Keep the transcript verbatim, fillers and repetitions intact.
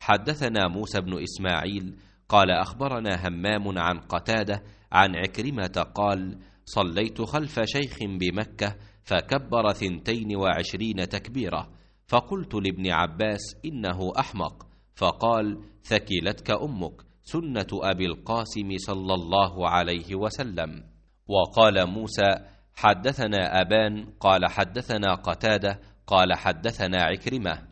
حدثنا موسى بن إسماعيل قال أخبرنا همام عن قتادة عن عكرمة قال: صليت خلف شيخ بمكة فكبر ثنتين وعشرين تكبيرة، فقلت لابن عباس: إنه أحمق، فقال: ثكلتك أمك، سنة أبي القاسم صلى الله عليه وسلم. وقال موسى: حدثنا أبان قال حدثنا قتادة قال حدثنا عكرمة